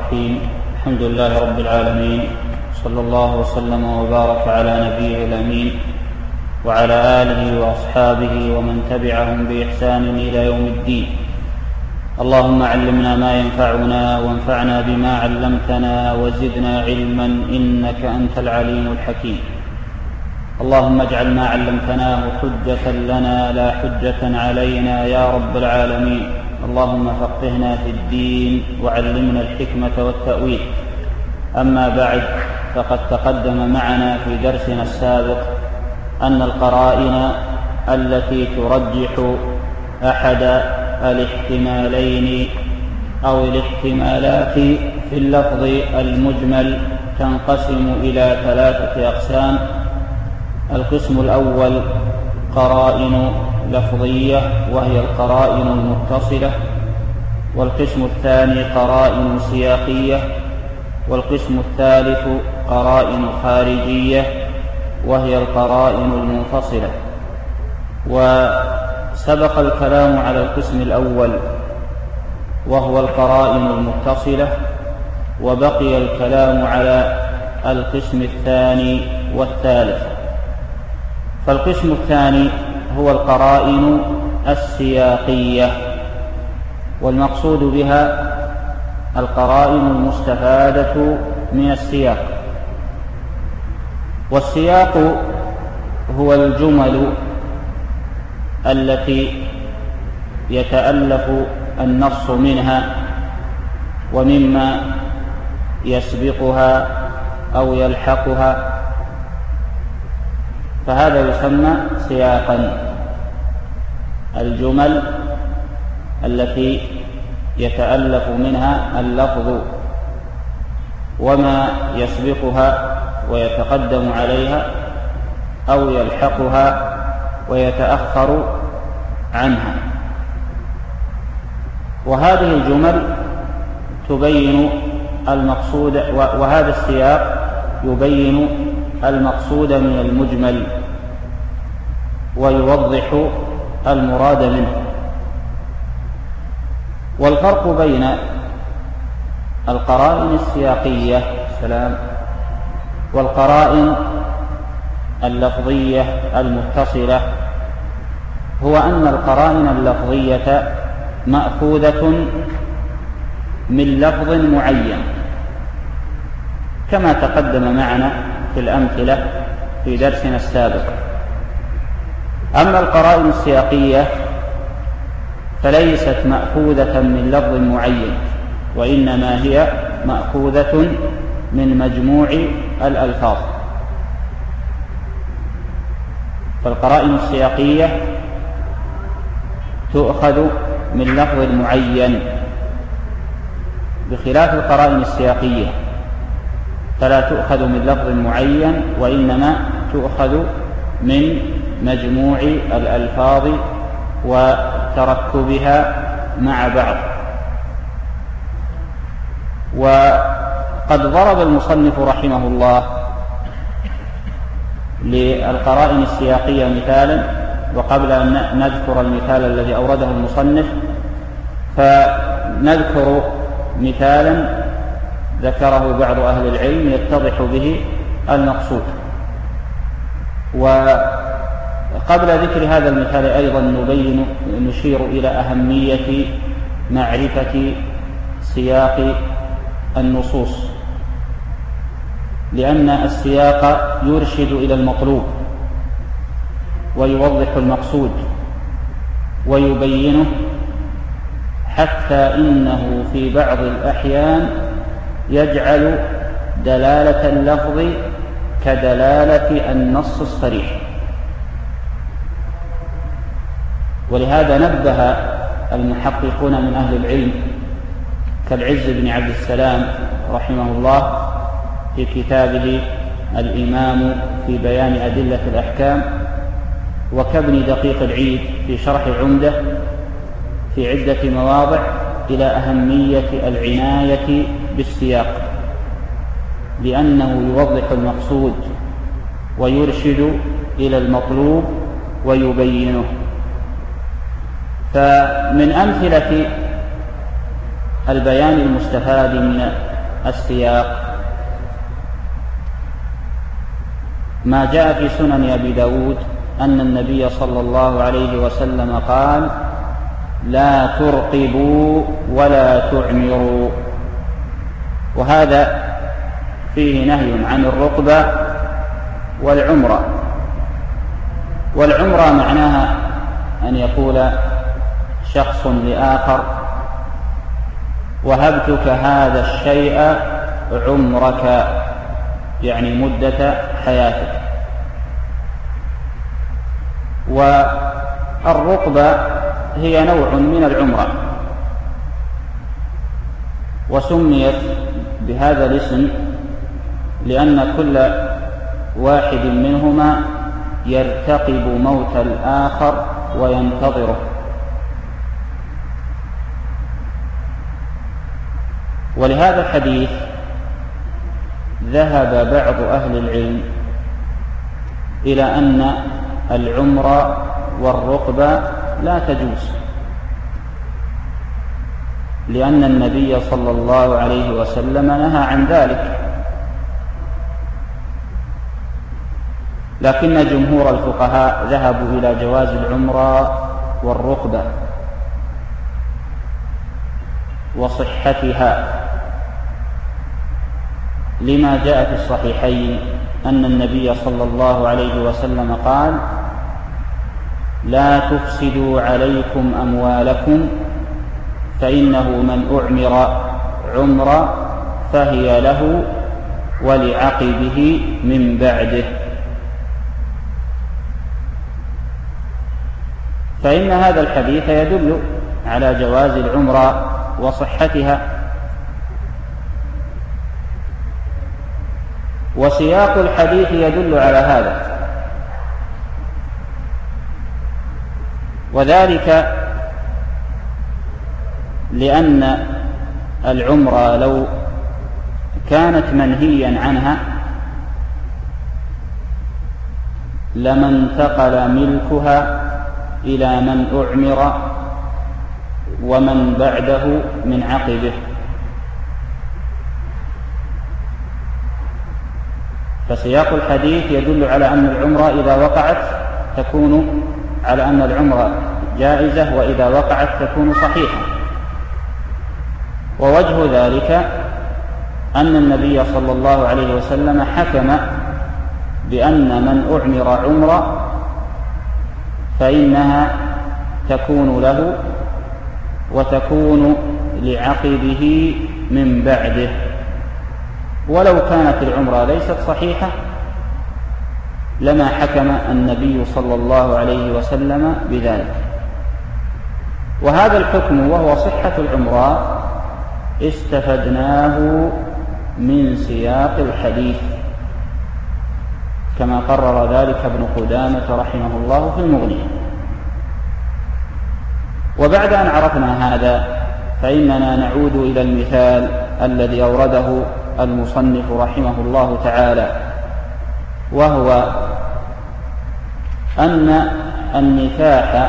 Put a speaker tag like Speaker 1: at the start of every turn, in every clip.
Speaker 1: الرحيم. الحمد لله رب العالمين، صلى الله وسلم وبارك على نبيه الأمين وعلى آله وأصحابه ومن تبعهم بإحسان إلى يوم الدين. اللهم علمنا ما ينفعنا وانفعنا بما علمتنا وزدنا علما إنك أنت العليم الحكيم. اللهم اجعل ما علمتناه حجة لنا لا حجة علينا يا رب العالمين. اللهم فقهنا في الدين وعلمنا الحكمة والتأويل. أما بعد، فقد تقدم معنا في درسنا السابق أن القرائن التي ترجح أحد الاحتمالين أو الاحتمالات في اللفظ المجمل تنقسم إلى 3 أقسام. القسم الأول قرائن لفظية وهي القرائن المتصلة، والقسم الثاني قرائن سياقية، والقسم الثالث قرائن خارجية وهي القرائن المنفصلة. وسبق الكلام على القسم الأول وهو القرائن المتصلة، وبقي الكلام على القسم الثاني والثالث. فالقسم الثاني هو القرائن السياقية، والمقصود بها القرائن المستفادة من السياق. والسياق هو الجمل التي يتألف النص منها ومما يسبقها أو يلحقها، فهذا يسمى سياقا. الجمل التي يتألف منها اللفظ وما يسبقها ويتقدم عليها أو يلحقها ويتأخر عنها. وهذه الجمل تبين المقصود، وهذا السياق يبين المقصود من المجمل ويوضح المراد منه. والفرق بين القرائن السياقية والقرائن اللفظية المتصلة هو أن القرائن اللفظية مأخوذة من لفظ معين كما تقدم معنا في الأمثلة في درسنا السابق. أما القرائن السياقية فليست مأخوذة من لفظ معين، وإنما هي مأخوذة من مجموع الألفاظ. فالقرائن السياقية تؤخذ من لفظ معين، بخلاف القرائن السياقية فلا تؤخذ من لفظ معين، وإنما تؤخذ من مجموع الألفاظ وتركبها مع بعض. وقد ضرب المصنف رحمه الله للقرائن السياقية مثالا، وقبل أن نذكر المثال الذي أورده المصنف فنذكر مثالا ذكره بعض أهل العلم يتضح به المقصود. وقبل ذكر هذا المثال أيضا نشير إلى أهمية معرفة سياق النصوص، لأن السياق يرشد إلى المطلوب ويوضح المقصود ويبينه، حتى إنه في بعض الأحيان يجعل دلالة اللفظ كدلالة النص الصريح. ولهذا نبه المحققون من أهل العلم كالعز بن عبد السلام رحمه الله في كتابه الإمام في بيان أدلة الأحكام، وكابن دقيق العيد في شرح عمدة في عدة مواضع إلى أهمية العناية بالسياق، لأنه يوضح المقصود ويرشد إلى المطلوب ويبينه. فمن أمثلة البيان المستفاد من السياق. ما جاء في سنن أبي داود أن النبي صلى الله عليه وسلم قال: لا ترقبوا ولا تعمروا. وهذا فيه نهي عن الرقبة والعمرة. والعمرة معناها أن يقول شخص لآخر: وهبتك هذا الشيء عمرك، يعني مدة حياتك. والرقبة هي نوع من العمرة، وسميت بهذا الاسم لأن كل واحد منهما يرتقب موت الآخر وينتظره. ولهذا الحديث ذهب بعض أهل العلم إلى أن العمرة والرقبة لا تجوز، لأن النبي صلى الله عليه وسلم نهى عن ذلك. لكن جمهور الفقهاء ذهبوا إلى جواز العمرة والرقبة وصحتها، لما جاء في الصحيحين أن النبي صلى الله عليه وسلم قال: لا تفسدوا عليكم أموالكم، فإنه من أعمر عمرة فهي له ولعقبه من بعده. فإن هذا الحديث يدل على جواز العمرة وصحتها. وسياق الحديث يدل على هذا، وذلك لأن العمرة لو كانت منهيا عنها لما انتقل ملكها إلى من أعمر ومن بعده من عقبه. فسياق الحديث يدل على أن العمرة إذا وقعت تكون على أن العمرة جائزة، وإذا وقعت تكون صحيحة. ووجه ذلك أن النبي صلى الله عليه وسلم حكم بأن من أعمر عمرة فإنها تكون له وتكون لعقبه من بعده. ولو كانت العمرة ليست صحيحة لما حكم النبي صلى الله عليه وسلم بذلك. وهذا الحكم وهو صحة العمرة استفدناه من سياق الحديث، كما قرر ذلك ابن قدامة رحمه الله في المغني. وبعد أن عرفنا هذا فإننا نعود إلى المثال الذي أورده المصنف رحمه الله تعالى، وهو أن النكاح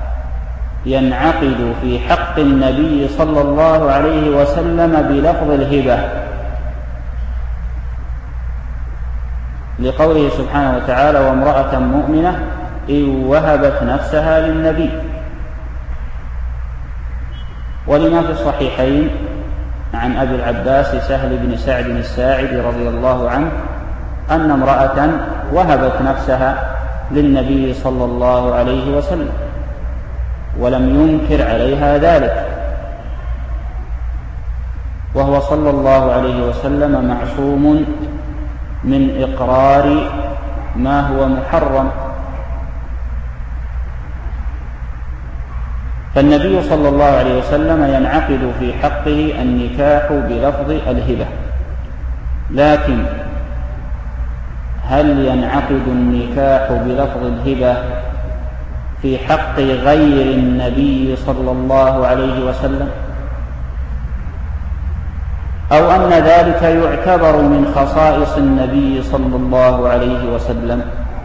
Speaker 1: ينعقد في حق النبي صلى الله عليه وسلم بلفظ الهبة، لقوله سبحانه وتعالى: وامرأة مؤمنة إن وهبت نفسها للنبي. ولما في الصحيحين عن أبي العباس سهل بن سعد الساعدي رضي الله عنه أن امرأة وهبت نفسها للنبي صلى الله عليه وسلم ولم ينكر عليها ذلك، وهو صلى الله عليه وسلم معصوم من إقرار ما هو محرم. فالنبي صلى الله عليه وسلم ينعقد في حقه النكاح بلفظ الهبة. لكن هل ينعقد النكاح بلفظ الهبة في حق غير النبي صلى الله عليه وسلم، أو أن ذلك يعتبر من خصائص النبي صلى الله عليه وسلم؟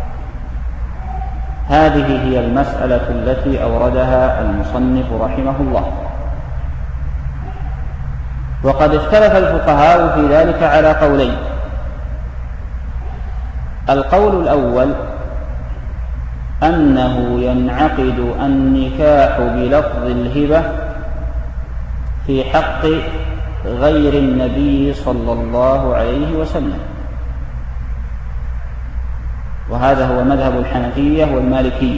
Speaker 1: هذه هي المسألة التي أوردها المصنف رحمه الله. وقد اختلف الفقهاء في ذلك على قولين. القول الأول أنه ينعقد النكاح بلفظ الهبة في حق غير النبي صلى الله عليه وسلم، وهذا هو مذهب الحنفية والمالكية.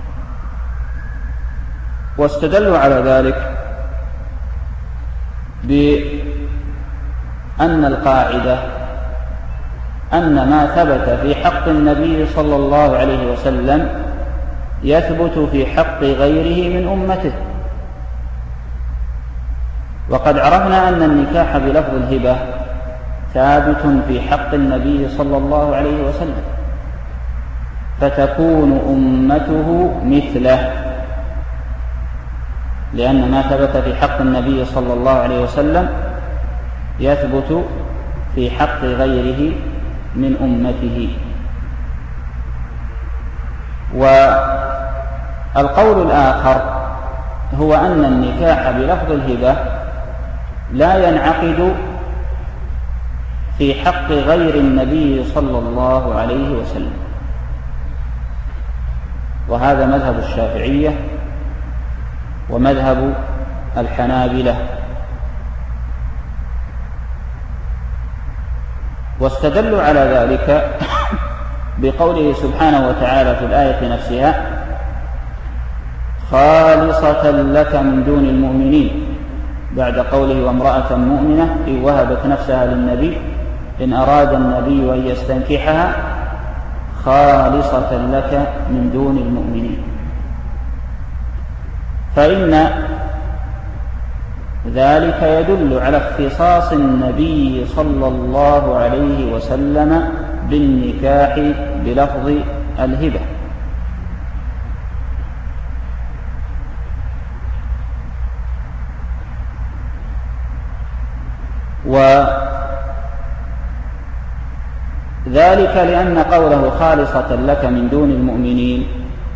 Speaker 1: واستدلوا على ذلك بأن القاعدة أن ما ثبت في حق النبي صلى الله عليه وسلم يثبت في حق غيره من أمته. وقد عرفنا أن النكاح بلفظ الهبة ثابت في حق النبي صلى الله عليه وسلم، فتكون أمته مثله، لأن ما ثبت في حق النبي صلى الله عليه وسلم يثبت في حق غيره من أمته. والقول الآخر هو أن النكاح بلفظ الهبة لا ينعقد في حق غير النبي صلى الله عليه وسلم، وهذا مذهب الشافعية ومذهب الحنابلة. واستدلوا على ذلك بقوله سبحانه وتعالى في الآية نفسها: خالصة لك من دون المؤمنين، بعد قوله: وامرأة مؤمنة إن وهبت نفسها للنبي إن أراد النبي أن يستنكحها خالصة لك من دون المؤمنين. فإن ذلك يدل على اختصاص النبي صلى الله عليه وسلم بالنكاح بلفظ الهبة. وذلك لأن قوله خالصة لك من دون المؤمنين،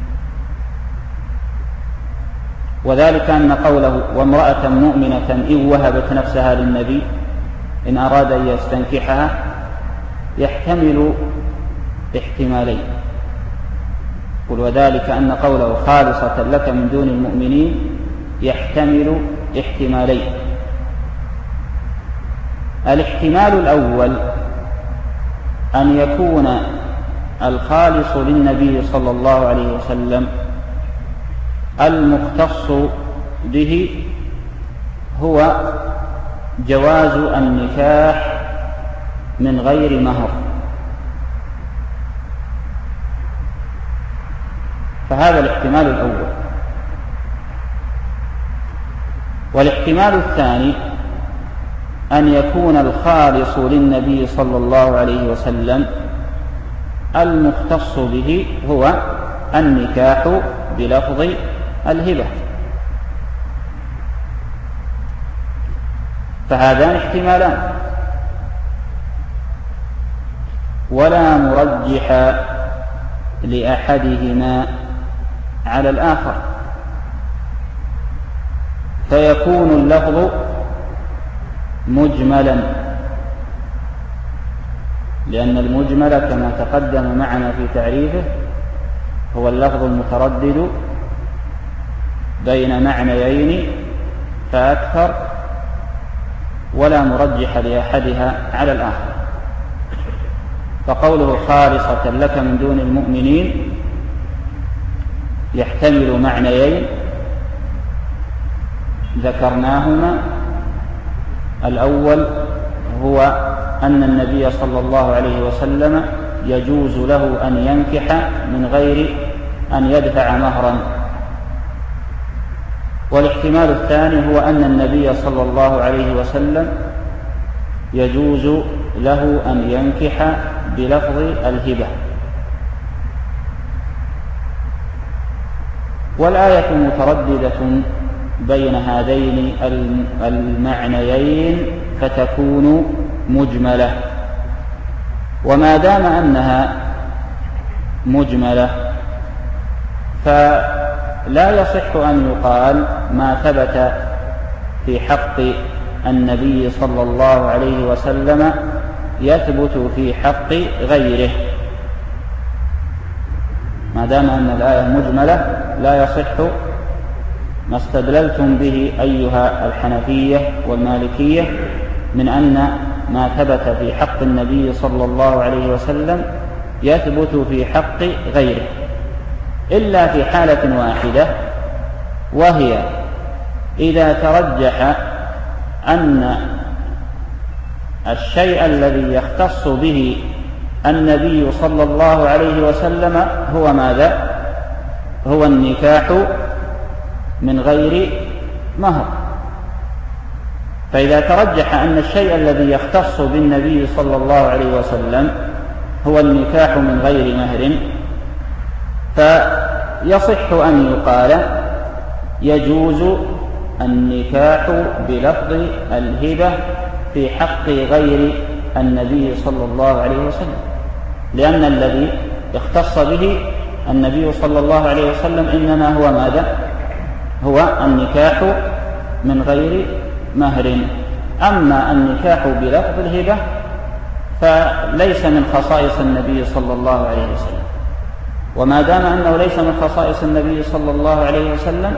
Speaker 1: وذلك أن قوله وامرأة مؤمنة إن وهبت نفسها للنبي إن أراد أن يستنكحها يحتمل احتمالين. وذلك أن قوله خالصة لك من دون المؤمنين يحتمل احتمالين. الاحتمال الأول أن يكون الخالص للنبي صلى الله عليه وسلم المختص به هو جواز النكاح من غير مهر، فهذا الاحتمال الأول. والاحتمال الثاني أن يكون الخالص للنبي صلى الله عليه وسلم المختص به هو النكاح بلفظ الهبة، فهذان احتمالان ولا مرجح لأحدهما على الآخر، فيكون اللفظ مجملا، لأن المجمل كما تقدم معنا في تعريفه هو اللفظ المتردد بين معنيين فأكثر ولا مرجح لأحدها على الآخر. فقوله خالصة لك من دون المؤمنين يحتمل معنيين ذكرناهما. الأول هو أن النبي صلى الله عليه وسلم يجوز له أن ينكح من غير أن يدفع مهرا. والاحتمال الثاني هو أن النبي صلى الله عليه وسلم يجوز له أن ينكح بلفظ الهبة. والآية مترددة بين هذين المعنيين فتكون مجملة. وما دام أنها مجملة فلا يصح أن يقال ما ثبت في حق النبي صلى الله عليه وسلم يثبت في حق غيره. ما دام أن الآية مجملة لا يصح ما استدللتم به أيها الحنفية والمالكية من أن ما ثبت في حق النبي صلى الله عليه وسلم يثبت في حق غيره، إلا في حالة واحدة، وهي إذا ترجح أن الشيء الذي يختص به النبي صلى الله عليه وسلم هو ماذا؟ هو النكاح من غير مهر. فإذا ترجح أن الشيء الذي يختص بالنبي صلى الله عليه وسلم هو النكاح من غير مهر، فيصح أن يقال يجوز النكاح بلفظ الهبة في حق غير النبي صلى الله عليه وسلم، لأن الذي يختص به النبي صلى الله عليه وسلم إنما هو ماذا؟ هو النكاح من غير مهر. أما النكاح بلفظ الهبة فليس من خصائص النبي صلى الله عليه وسلم، وما دام أنه ليس من خصائص النبي صلى الله عليه وسلم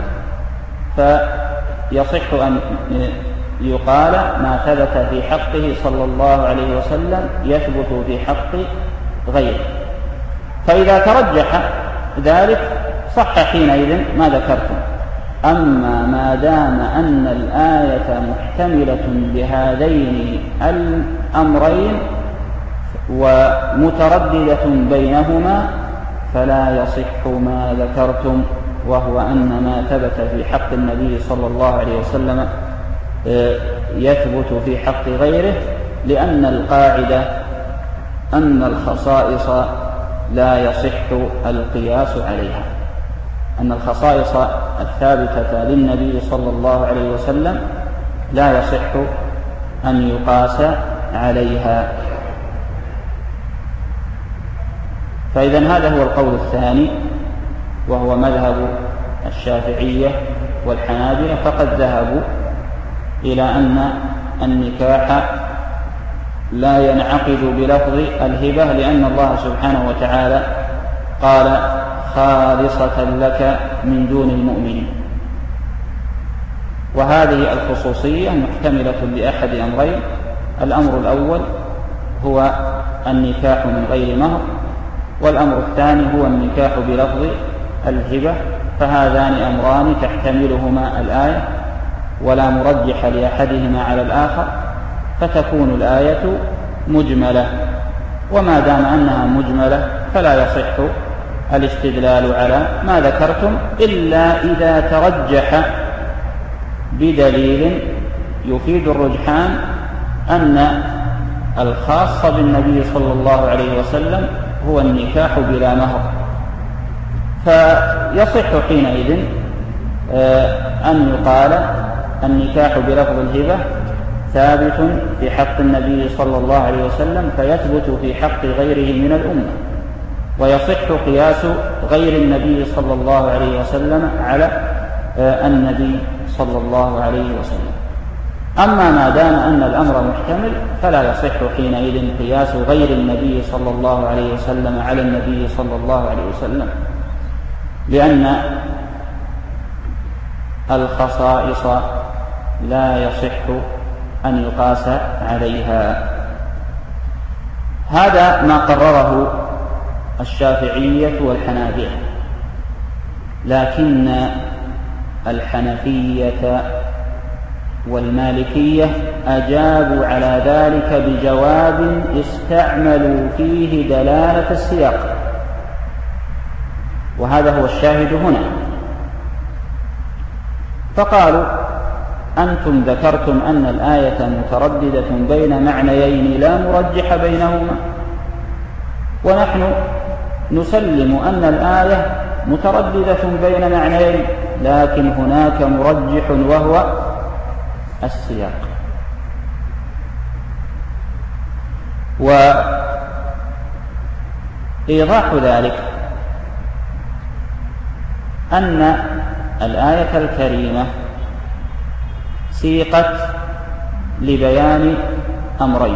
Speaker 1: فيصح أن يقال ما ثبت في حقه صلى الله عليه وسلم يثبت في حق غيره. فإذا ترجح ذلك صح حينئذ ما ذكرتم. أما ما دام أن الآية محتملة بهذين الأمرين ومترددة بينهما فلا يصح ما ذكرتم، وهو أن ما ثبت في حق النبي صلى الله عليه وسلم يثبت في حق غيره، لأن القاعدة أن الخصائص لا يصح القياس عليها، أن الخصائص الثابتة للنبي صلى الله عليه وسلم لا يصح أن يقاس عليها. فإذا هذا هو القول الثاني، وهو مذهب الشافعية والحنابلة، فقد ذهبوا إلى أن النكاح لا ينعقد بلفظ الهبة، لأن الله سبحانه وتعالى قال خالصة لك من دون المؤمنين. وهذه الخصوصية محتملة لأحد أمرين: الأمر الأول هو النكاح من غير مهر، والأمر الثاني هو النكاح بلفظ الهبة. فهذان أمران تحتملهما الآية ولا مرجح لأحدهما على الآخر، فتكون الآية مجملة. وما دام أنها مجملة فلا يصح الاستدلال على ما ذكرتم، إلا إذا ترجح بدليل يفيد الرجحان أن الخاص بالنبي صلى الله عليه وسلم هو النكاح بلا مهر، فيصح حينئذ أن يقال النكاح بلفظ الهبة ثابت في حق النبي صلى الله عليه وسلم فيثبت في حق غيره من الأمة، ويصح قياس غير النبي صلى الله عليه وسلم على النبي صلى الله عليه وسلم. أما ما دام أن الأمر محتمل فلا يصح حينئذ قياس غير النبي صلى الله عليه وسلم على النبي صلى الله عليه وسلم، لأن الخصائص لا يصح أن يقاس عليها. هذا ما قرره الشافعية والحنابلة، لكن الحنفية والمالكية أجابوا على ذلك بجواب استعملوا فيه دلالة السياق، وهذا هو الشاهد هنا. فقالوا: أنتم ذكرتم أن الآية مترددة بين معنيين لا مرجح بينهما، ونحن نسلم أن الآية مترددة بين معنيين، لكن هناك مرجح وهو السياق. وإيضاح ذلك أن الآية الكريمة سيقت لبيان أمرين.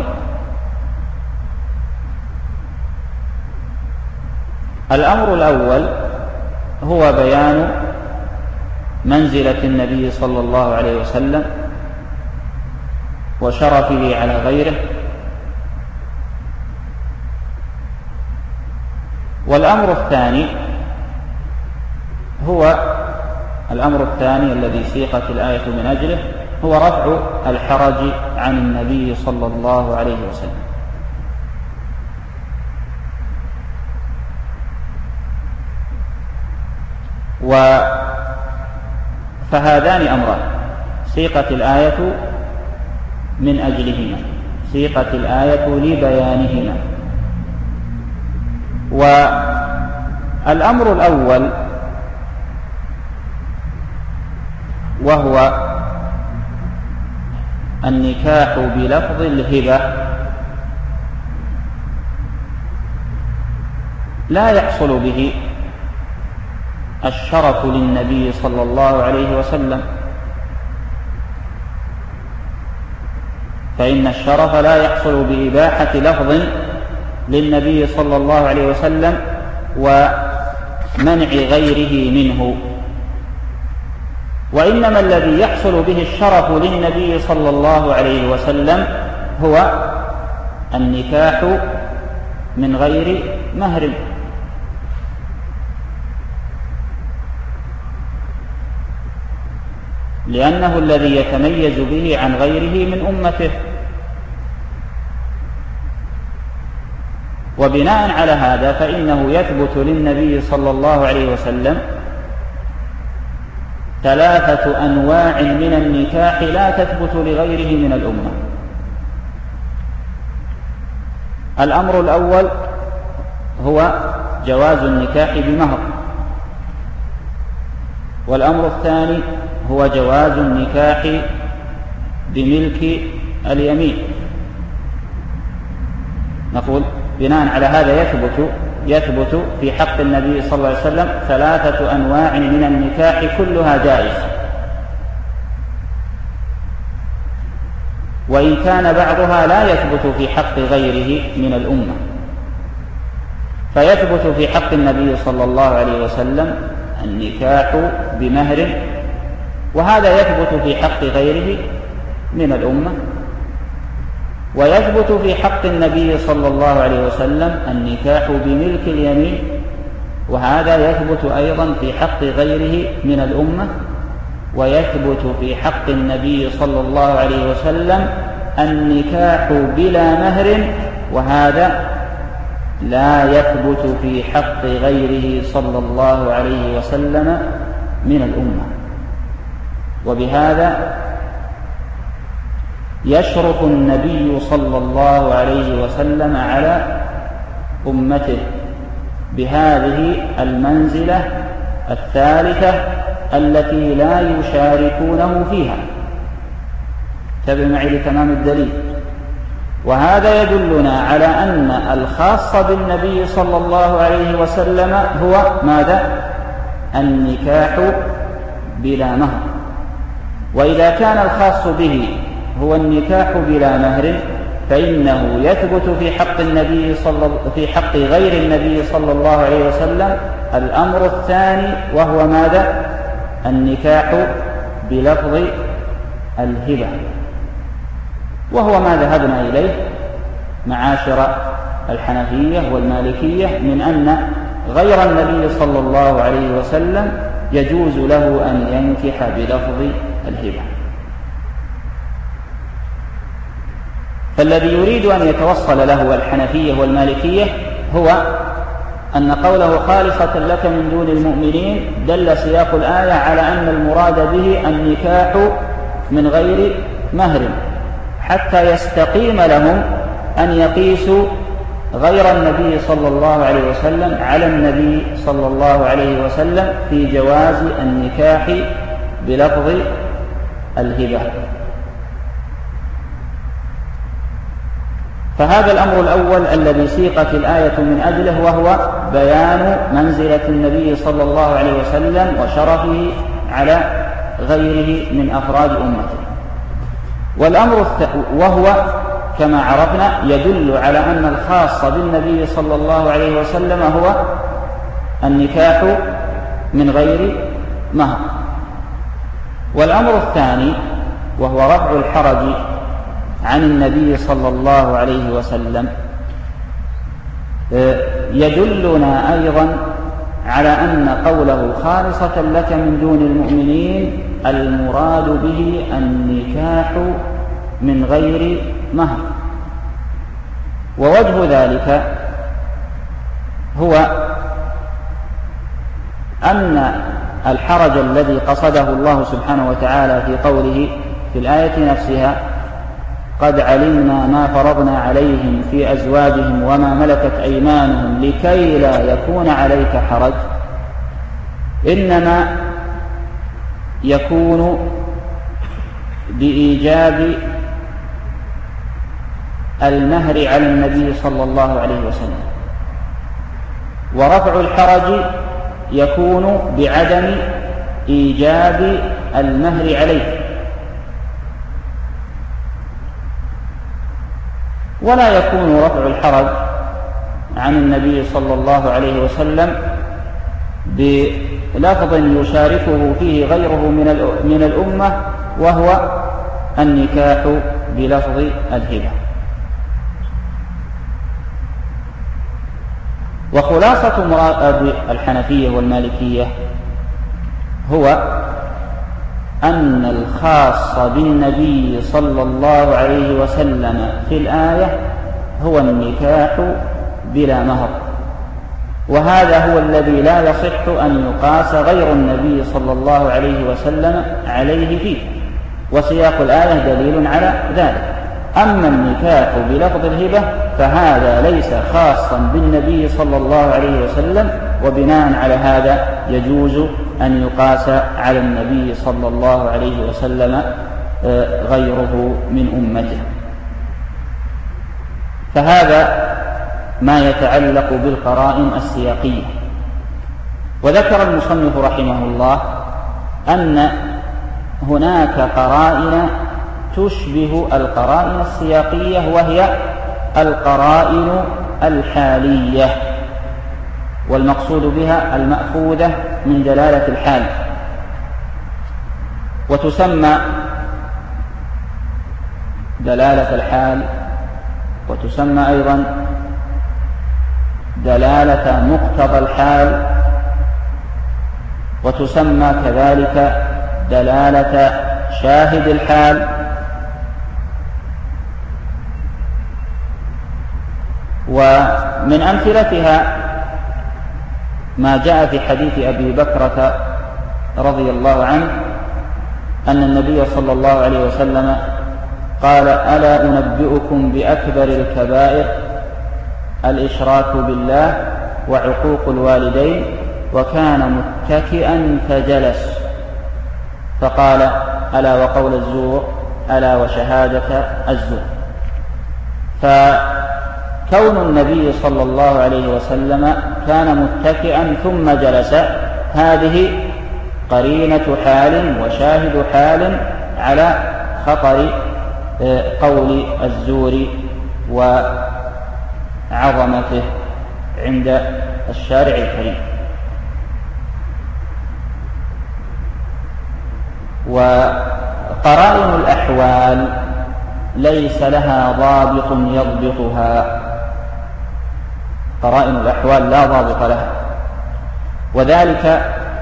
Speaker 1: الأمر الأول هو بيان منزلة النبي صلى الله عليه وسلم وشرفه على غيره، والأمر الثاني الذي سيقت الآية من أجله هو رفع الحرج عن النبي صلى الله عليه وسلم. فهذان أمران سيقت الآية من أجلهما، سيقت الآية لبيانهما. والأمر الأول وهو النكاح بلفظ الهبة لا يحصل به الشرف للنبي صلى الله عليه وسلم، فإن الشرف لا يحصل بإباحة لفظ للنبي صلى الله عليه وسلم ومنع غيره منه، وإنما الذي يحصل به الشرف للنبي صلى الله عليه وسلم هو النكاح من غير مهر، لأنه الذي يتميز به عن غيره من أمته. وبناء على هذا فإنه يثبت للنبي صلى الله عليه وسلم 3 أنواع من النكاح لا تثبت لغيره من الأمة. الأمر الأول هو جواز النكاح بمهر، والأمر الثاني هو جواز النكاح بملك اليمين. نقول بناء على هذا يثبت في حق النبي صلى الله عليه وسلم 3 أنواع من النكاح كلها جائزة، وإن كان بعضها لا يثبت في حق غيره من الأمة. فيثبت في حق النبي صلى الله عليه وسلم النكاح بمهر، وهذا يثبت في حق غيره من الأمة. ويثبت في حق النبي صلى الله عليه وسلم النكاح بملك اليمين، وهذا يثبت أيضا في حق غيره من الأمة. ويثبت في حق النبي صلى الله عليه وسلم النكاح بلا مهر، وهذا لا يثبت في حق غيره صلى الله عليه وسلم من الأمة. وبهذا يشرف النبي صلى الله عليه وسلم على أمته بهذه المنزلة الثالثة التي لا يشاركونه فيها. تابع معي لتمام الدليل. وهذا يدلنا على أن الخاص بالنبي صلى الله عليه وسلم هو ماذا؟ النكاح بلا مهر. وإذا كان الخاص به هو النكاح بلا مهر فإنه يثبت في حق غير النبي صلى الله عليه وسلم الأمر الثاني، وهو ماذا؟ النكاح بلفظ الهبة، وهو ما ذهبنا إليه معاشر الحنفية والمالكية من أن غير النبي صلى الله عليه وسلم يجوز له أن ينكح بلفظ الهبة. فالذي يريد أن يتوصل له الحنفية والمالكية هو أن قوله خالصة لك من دون المؤمنين دل سياق الآية على أن المراد به النكاح من غير مهر، حتى يستقيم لهم أن يقيسوا غير النبي صلى الله عليه وسلم على النبي صلى الله عليه وسلم في جواز النكاح بلفظ الهبة. فهذا الأمر الأول الذي سيقت الآية من أجله، وهو بيان منزلة النبي صلى الله عليه وسلم وشرفه على غيره من أفراد أمته. وهو كما عرفنا يدل على أن الخاص بالنبي صلى الله عليه وسلم هو النكاح من غير مهر. والأمر الثاني وهو رفع الحرج عن النبي صلى الله عليه وسلم يدلنا أيضا على أن قوله خالصة لك من دون المؤمنين المراد به النكاح من غير مهر. ووجه ذلك هو أن الحرج الذي قصده الله سبحانه وتعالى في قوله في الآية نفسها قد علمنا ما فرضنا عليهم في أزواجهم وما ملكت أيمانهم لكي لا يكون عليك حرج، إنما يكون بإيجاب المهر على النبي صلى الله عليه وسلم، ورفع الحرج يكون بعدم إيجاب المهر عليه. ولا يكون رفع الحرج عن النبي صلى الله عليه وسلم بلفظ يشاركه فيه غيره من الأمة وهو النكاح بلفظ الهبة. وخلاصة مراد الحنفية والمالكية هو أن الخاص بالنبي صلى الله عليه وسلم في الآية هو النكاح بلا مهر، وهذا هو الذي لا يصح أن يقاس غير النبي صلى الله عليه وسلم عليه فيه، وسياق الآية دليل على ذلك. أما النكاح بلفظ الهبة فهذا ليس خاصا بالنبي صلى الله عليه وسلم، وبناء على هذا يجوز أن يقاس على النبي صلى الله عليه وسلم غيره من أمته. فهذا ما يتعلق بالقرائن السياقية. وذكر المصنف رحمه الله أن هناك قرائن تشبه القرائن السياقية، وهي القرائن الحالية، والمقصود بها المأخوذة من دلالة الحال، وتسمى دلالة الحال، وتسمى أيضا دلالة مقتضى الحال، وتسمى كذلك دلالة شاهد الحال. ومن أمثلتها ما جاء في حديث أبي بكرة رضي الله عنه أن النبي صلى الله عليه وسلم قال: ألا أنبئكم بأكبر الكبائر الإشراك بالله وعقوق الوالدين، وكان متكئا فجلس فقال: ألا وقول الزور، ألا وشهادة الزور. فكون النبي صلى الله عليه وسلم كان متكئا ثم جلس هذه قرينة حال وشاهد حال على خطر قول الزور وعظمته عند الشارع الكريم. وقرائن الأحوال ليس لها ضابط يضبطها، قرائن الأحوال لا ضابط لها، وذلك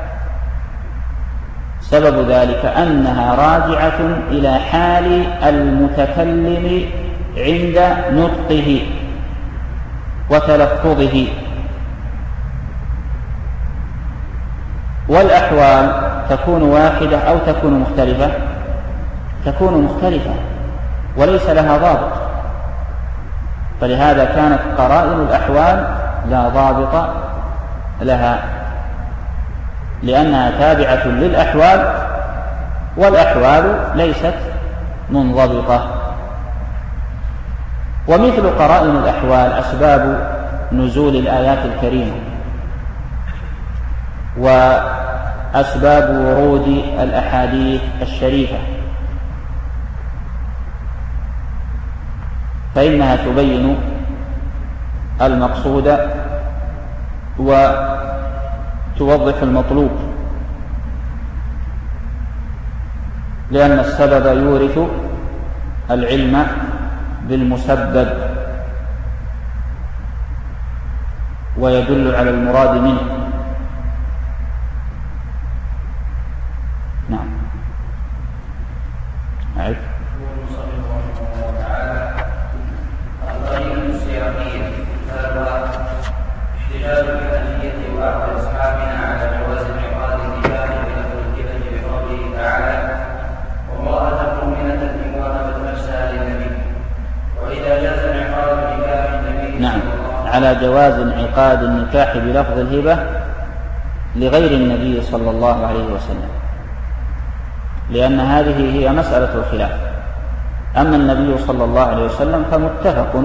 Speaker 1: سبب ذلك أنها راجعة إلى حال المتكلم عند نطقه وتلفظه. والأحوال تكون واحدة أو تكون مختلفة، تكون مختلفة وليس لها ضابط، فلهذا كانت قرائن الأحوال لا ضابط لها، لأنها تابعة للأحوال، والأحوال ليست منضبطة. ومثل قرائن الأحوال أسباب نزول الآيات الكريمة، وأسباب ورود الأحاديث الشريفة، فإنها تبين المقصود وتوضح المطلوب، لأن السبب يورث العلم بالمسبب ويدل على المراد منه. نعم. أعد.
Speaker 2: احتجاج الحنفية وبعض أصحابنا على جواز انعقاد النكاح بلفظ الهبة بقوله تعالى: وامرأة مؤمنة إن وهبت نفسها للنبي. وإذا جاز انعقاد نكاح النبي
Speaker 1: نعم، على جواز انعقاد النكاح بلفظ الهبة لغير النبي صلى الله عليه وسلم، لأن هذه هي مسألة الخلاف. أما النبي صلى الله عليه وسلم فمتفق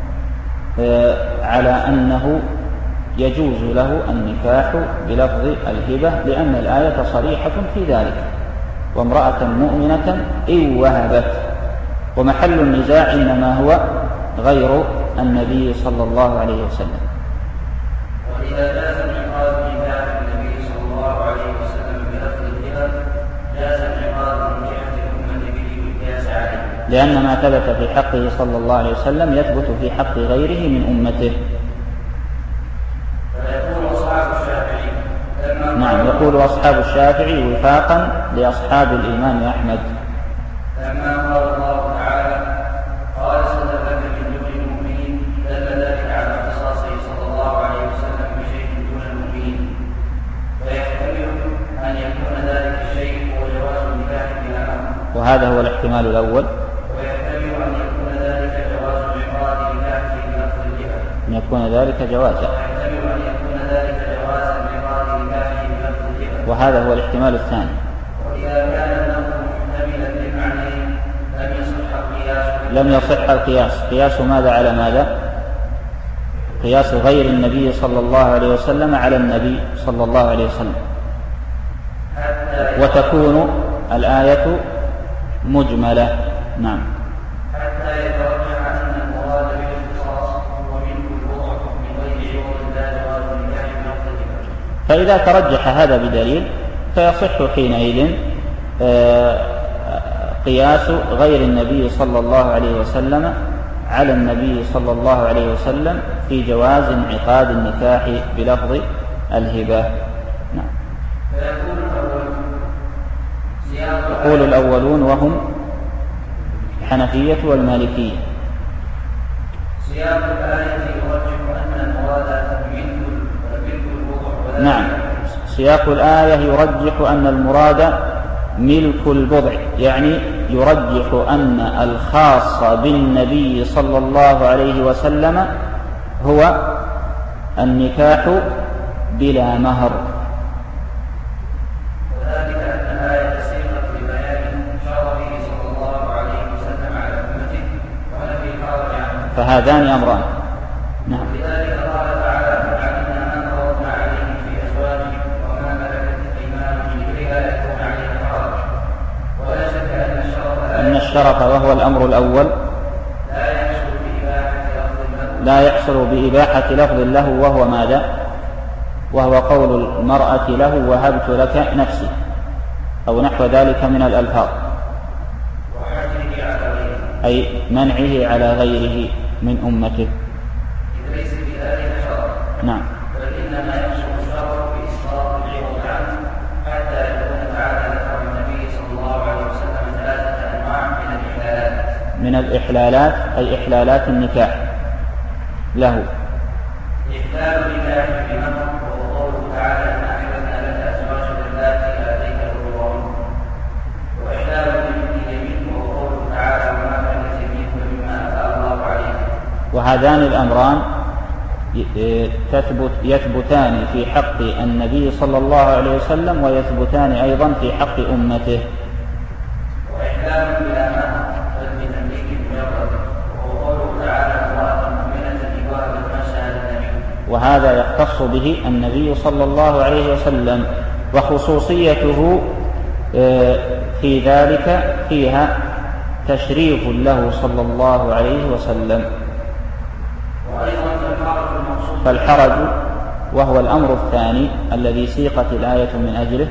Speaker 1: على أنه يجوز له النكاح بلفظ الهبة، لأن الآية صريحة في ذلك: وامرأة مؤمنة إن وهبت. ومحل النزاع إنما هو غير النبي صلى الله عليه وسلم.
Speaker 2: وإذا جاز انعقاد نكاح النبي صلى الله عليه وسلم بلفظ الهبة جاز انعقاد من جهة الأمة به والقياس عليه،
Speaker 1: لأن ما ثبت في حقه صلى الله عليه وسلم يثبت في حق غيره من أمته. نعم، يقول أصحاب الشافعي وفاقا لأصحاب الإمام أحمد.
Speaker 2: لما قال الله تعالى: خالصة لك من دون المؤمنين، دل ذلك على اختصاصه صلى الله عليه وسلم بشيء دون المؤمنين، فيحتمل أن يكون ذلك الشيء هو جواز النكاح بلا أمر،
Speaker 1: وهذا هو الاحتمال الأول.
Speaker 2: ويحتمل أن يكون ذلك جواز انعقاد نكاحه بلفظ الهبة،
Speaker 1: أن يكون ذلك جوازا، وهذا هو الاحتمال الثاني.
Speaker 2: وإذا كان اللفظ محتملا للمعنيين
Speaker 1: لم يصح القياس. قياس ماذا على ماذا؟ قياس غير النبي صلى الله عليه وسلم على النبي صلى الله عليه وسلم، وتكون الآية مجملة. نعم.
Speaker 2: حتى يترجح أن المراد بالاختصاص ومنه الوضع من غير عوض لا جواز النكاح بلفظ الهبة.
Speaker 1: فإذا ترجح هذا بدليل فيصح حينئذ قياس غير النبي صلى الله عليه وسلم على النبي صلى الله عليه وسلم في جواز انعقاد النكاح بلفظ الهبة. نعم. يقول الأولون وهم الحنفية والمالكية:
Speaker 2: سياق الآية يرجح أن المراد ملك الوضع.
Speaker 1: نعم، سياق الآية يرجح أن المراد ملك البضع، يعني يرجح أن الخاص بالنبي صلى الله عليه وسلم هو النكاح بلا مهر.
Speaker 2: وذلك أن الآية صيغت لبيان شرفه صلى الله عليه وسلم على أمته ونفي الحرج عنه،
Speaker 1: فهذان أمران. نعم.
Speaker 2: لذلك قال تعالى: فعلمنا من فرضنا عليهم في أزواجهم وما ملكت أيمانهم لكي لا يكون عليهم حرج. ولا شك أن
Speaker 1: الشرف وهو الأمر الأول لا يحصل بإباحة لفظ له، وهو ماذا؟ وهو قول المرأة له: وهبت لك نفسي، أو نحو ذلك من الألفاظ، أي منعه على غيره من أمته.
Speaker 2: ليس بذلك شرف.
Speaker 1: نعم.
Speaker 2: وإنما يحصل الشرف بإسقاط العوض عنه، حتى يكون تعالى ذكر النبي صلى الله عليه وسلم 3 أنواع من
Speaker 1: الإحلالات، أي إحلالات النكاح له.
Speaker 2: إحلال النكاح بمهر، وهو قوله تعالى: إن أحللنا لك أزواجك اللاتي آتيت أجورهن. وإحلال اليمين، وهو قوله تعالى: وما ملكت يمينك مما أفاء الله عليك.
Speaker 1: وهذان الأمران يثبتان في حق النبي صلى الله عليه وسلم، ويثبتان أيضا في حق أمته.
Speaker 2: وإحلال بلا مهر بتمليك مجرد، وهو قوله تعالى: امرأة مؤمنة إن وهبت نفسها للنبي.
Speaker 1: وهذا يختص به النبي صلى الله عليه وسلم، وخصوصيته في ذلك فيها تشريف له صلى الله عليه وسلم. فالحرج وهو الأمر الثاني الذي سيقت الآية من أجله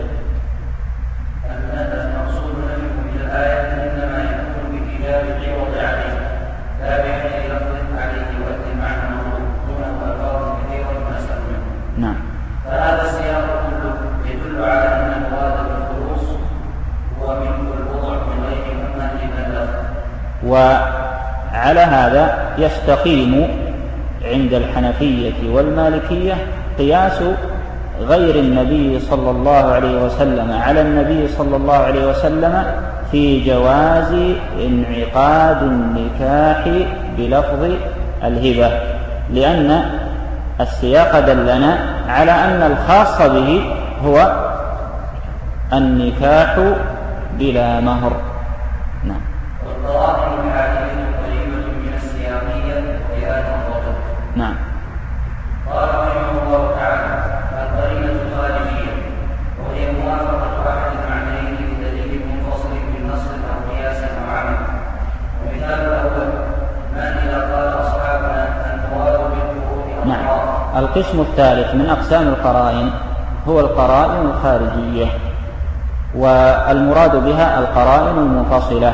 Speaker 2: المقصود منكم من الآية إنما يكون بكتاب عوض عليه لا بحيث لفظ عليه يؤدي معنى مطلوب دونه ألفاظ كثيرة ونسأل منه.
Speaker 1: نعم.
Speaker 2: فهذا السياق كله يدل على أن المراد بالخلوص هو منه الوضع من غير مما إذا اللفظ.
Speaker 1: وعلى هذا يستقيم عند الحنفية والمالكية قياس غير النبي صلى الله عليه وسلم على النبي صلى الله عليه وسلم في جواز انعقاد النكاح بلفظ الهبة، لأن السياق دلنا على أن الخاص به هو النكاح بلا مهر. نعم.
Speaker 2: والقرائن الحديث قريبة من السياقية في آية الرجل.
Speaker 1: نعم.
Speaker 2: قال رحمه الله تعالى: القرينة الخارجية وهي موافقة أحد المعنيين بدليل منفصل بالنص أو قياس أو عمل. ومثال الأول: من إذا قال أصحابنا المراد بالفروض.
Speaker 1: نعم. القسم الثالث من أقسام القرائن هو القرائن الخارجية، والمراد بها القرائن المنفصلة.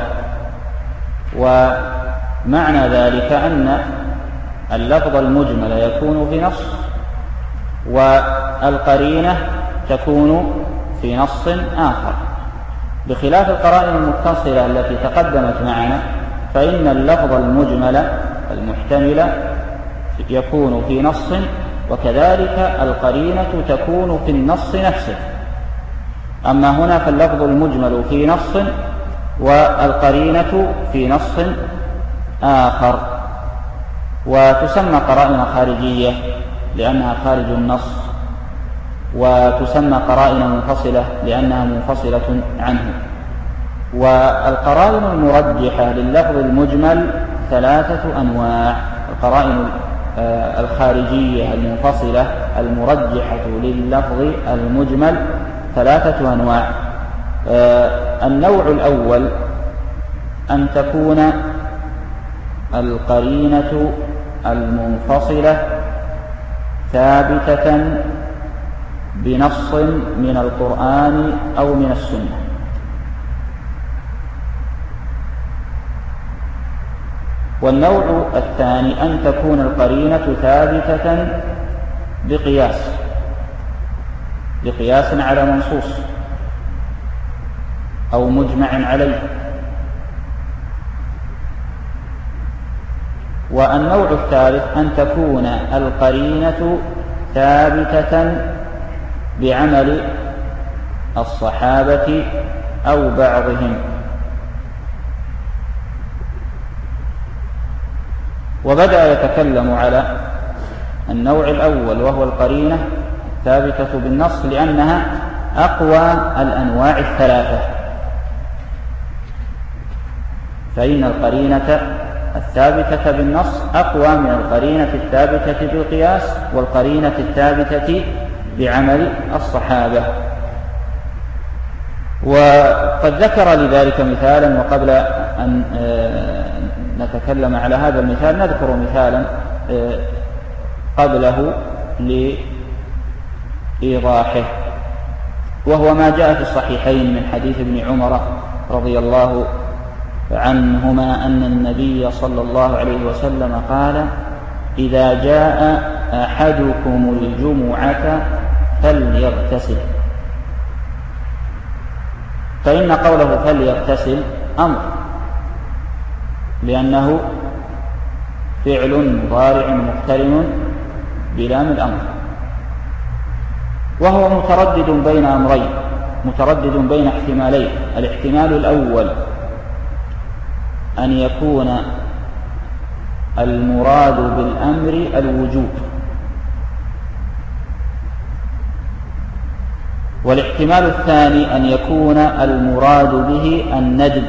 Speaker 1: ومعنى ذلك أن اللفظ المجمل يكون في نص والقرينة تكون في نص آخر، بخلاف القرائن المتصلة التي تقدمت معنا، فإن اللفظ المجمل المحتمل يكون في نص، وكذلك القرينة تكون في النص نفسه. أما هنا فاللفظ المجمل في نص والقرينة في نص آخر، وتسمى قرائن خارجية لأنها خارج النص، وتسمى قرائن منفصلة لأنها منفصلة عنه. والقرائن المرجحة لللفظ المجمل ثلاثة أنواع: القرائن الخارجية المنفصلة المرجحة لللفظ المجمل ثلاثة أنواع. النوع الأول أن تكون القرينة المنفصلة ثابتة بنص من القرآن أو من السنة. والنوع الثاني أن تكون القرينة ثابتة بقياس على منصوص أو مجمع عليه. والنوع الثالث أن تكون القرينة ثابتة بعمل الصحابة أو بعضهم. وبدأ يتكلم على النوع الأول وهو القرينة ثابتة بالنص، لأنها أقوى الأنواع الثلاثة. فإن القرينة الثابتة بالنص أقوى من القرينة الثابتة بالقياس والقرينة الثابتة بعمل الصحابة. وقد ذكر لذلك مثالا، وقبل أن نتكلم على هذا المثال نذكر مثالا قبله لإيضاحه، وهو ما جاء في الصحيحين من حديث ابن عمر رضي الله عنهما أن النبي صلى الله عليه وسلم قال: إذا جاء أحدكم الجمعة فليغتسل. فإن قوله فليغتسل أمر، لأنه فعل مضارع مقترن بلام الأمر، وهو متردد بين أمرين، متردد بين احتمالين. الاحتمال الأول أن يكون المراد بالأمر الوجوب، والاحتمال الثاني أن يكون المراد به الندب.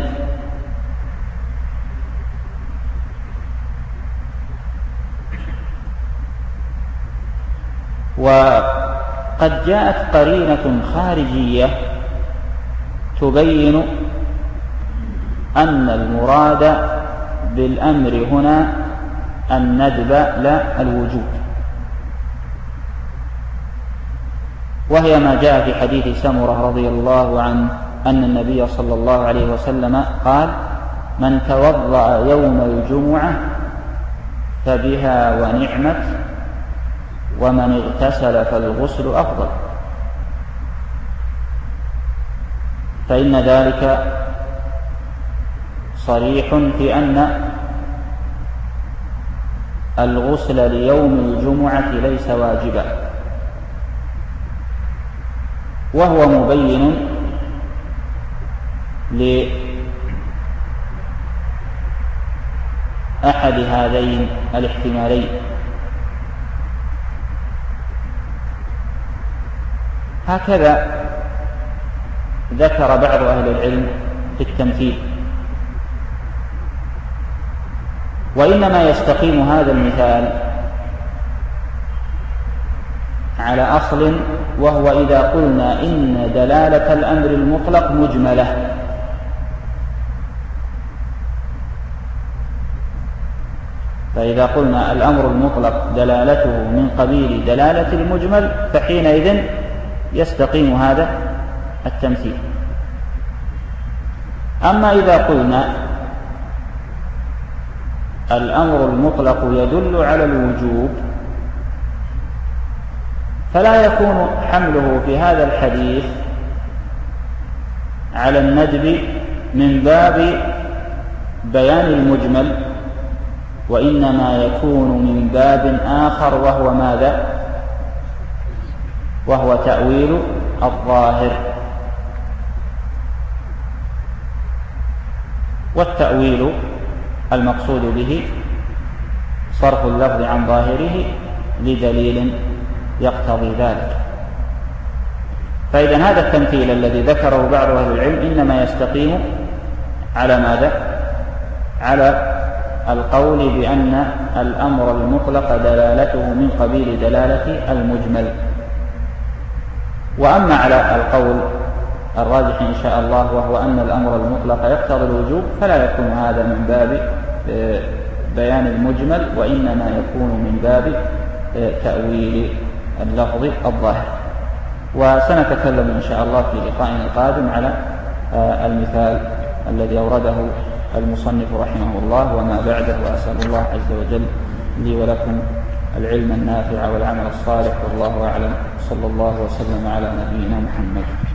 Speaker 1: وقد جاءت قرينة خارجية تبين أن المراد بالأمر الوجوب، وقد جاءت قرينة خارجية تبين أن المراد بالأمر الندب. وقد جاءت قرينة خارجية تبين أن المراد بالأمر الوجوب، وقد جاءت قرينة خارجية تبين أن المراد بالأمر الندب. وقد جاءت قرينة خارجية أن المراد بالأمر هنا الندب لا الوجوب، وهي ما جاء في حديث سمرة رضي الله عنه أن النبي صلى الله عليه وسلم قال: من توضأ يوم الجمعة فبها ونعمت، ومن اغتسل فالغسل أفضل. فإن ذلك صريح في أن الغسل ليوم الجمعة ليس واجبا، وهو مبين لأحد هذين الاحتمالين. هكذا ذكر بعض أهل العلم في التمثيل. وإنما يستقيم هذا المثال على أصل، وهو إذا قلنا إن دلالة الأمر المطلق مجملة، فإذا قلنا الأمر المطلق دلالته من قبيل دلالة المجمل فحينئذ يستقيم هذا التمثيل. أما إذا قلنا الأمر المطلق يدل على الوجوب فلا يكون حمله في هذا الحديث على الندب من باب بيان المجمل، وإنما يكون من باب آخر، وهو ماذا؟ وهو تأويل الظاهر. والتأويل المقصود به صرف اللفظ عن ظاهره لدليل يقتضي ذلك. فإذا هذا التمثيل الذي ذكره بعض أهل العلم إنما يستقيم على ماذا؟ على القول بأن الأمر المطلق دلالته من قبيل دلالة المجمل. وأما على القول الراجح إن شاء الله وهو أن الأمر المطلق يقتضي الوجوب فلا يكون هذا من باب بيان المجمل، وإنما يكون من باب تأويل اللفظ الظاهر. وسنتكلم إن شاء الله في لقائنا القادم على المثال الذي أورده المصنف رحمه الله وما بعده. وأسأل الله عز وجل لي ولكم العلم النافع والعمل الصالح، والله أعلم. صلى الله وسلم على نبينا محمد.